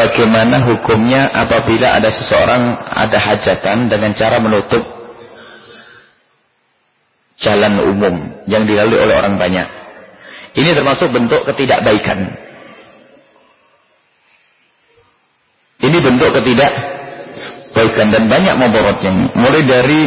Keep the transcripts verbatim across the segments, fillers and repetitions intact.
bagaimana hukumnya apabila ada seseorang ada hajatan dengan cara menutup jalan umum yang dilalui oleh orang banyak? Ini termasuk bentuk ketidakbaikan. Ini bentuk ketidakbaikan dan banyak mudaratnya. Mulai dari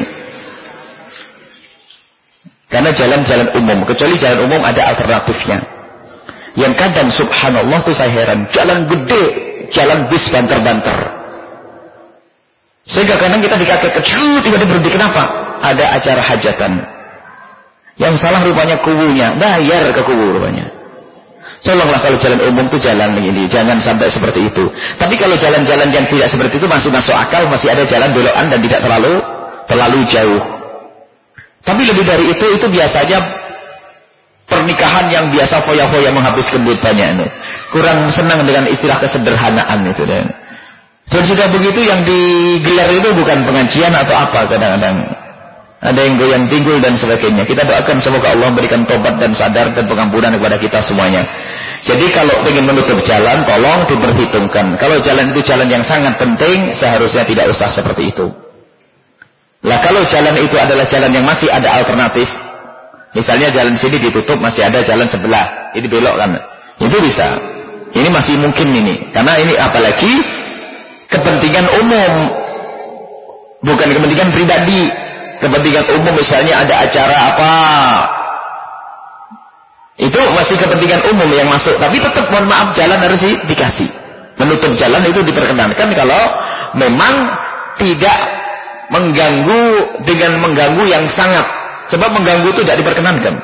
karena jalan-jalan umum, kecuali jalan umum ada alternatifnya. Yang kadang subhanallah tuh saya heran, jalan gede, jalan bis banter-banter. Sehingga kadang kita dikaget kecil, tiba-tiba berhenti. Kenapa? Ada acara hajatan. Yang salah rupanya kubunya, bayar ke kubu rupanya. Tolonglah kalau jalan umum tuh jalan begini, jangan sampai seperti itu. Tapi kalau jalan-jalan yang tidak seperti itu masih masuk akal, masih ada jalan belokan dan tidak terlalu terlalu jauh. Tapi lebih dari itu, itu biasanya pernikahan yang biasa foya-foya menghabiskan duit banyak itu. Kurang senang dengan istilah kesederhanaan itu. Dan, dan sudah begitu yang digelar itu bukan pengajian atau apa kadang-kadang. Ada yang goyang pinggul dan sebagainya. Kita doakan semoga Allah memberikan tobat dan sadar dan pengampunan kepada kita semuanya. Jadi kalau ingin menutup jalan, tolong diperhitungkan. Kalau jalan itu jalan yang sangat penting, seharusnya tidak usah seperti itu. Lah kalau jalan itu adalah jalan yang masih ada alternatif, misalnya jalan sini ditutup, masih ada jalan sebelah, ini belok kan, itu bisa. Ini masih mungkin ini, karena ini apalagi kepentingan umum, bukan kepentingan pribadi. Kepentingan umum misalnya ada acara apa, itu masih kepentingan umum yang masuk. Tapi tetap mohon maaf jalan harus dikasih. Menutup jalan itu diperkenankan kalau memang tidak mengganggu dengan mengganggu yang sangat. Sebab mengganggu itu tidak diperkenankan.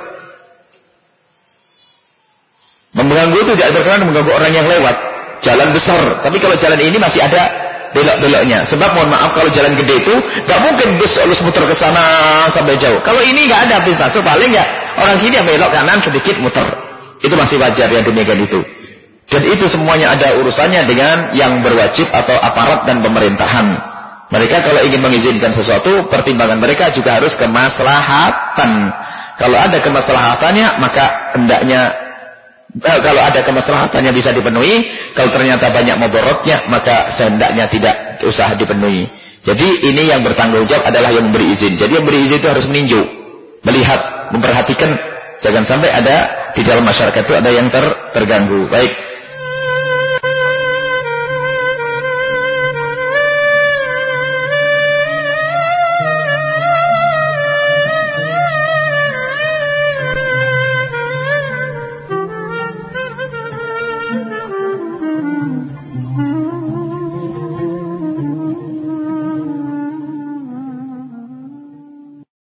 Mengganggu itu tidak diperkenankan, mengganggu orang yang lewat. Jalan besar. Tapi kalau jalan ini masih ada belok-beloknya. Sebab mohon maaf kalau jalan gede itu nggak mungkin bus harus muter ke sana sampai jauh. Kalau ini nggak ada bis masuk, paling ya orang kiri yang belok kanan sedikit muter. Itu masih wajar yang demikian itu. Dan itu semuanya ada urusannya dengan yang berwajib atau aparat dan pemerintahan. Mereka kalau ingin mengizinkan sesuatu, pertimbangan mereka juga harus kemaslahatan. Kalau ada kemaslahatannya, maka hendaknya, eh, kalau ada kemaslahatannya bisa dipenuhi. Kalau ternyata banyak mudaratnya, maka sehendaknya tidak usah dipenuhi. Jadi ini yang bertanggung jawab adalah yang memberi izin. Jadi yang memberi izin itu harus meninjau, melihat, memperhatikan. Jangan sampai ada di dalam masyarakat itu ada yang ter, terganggu. Baik.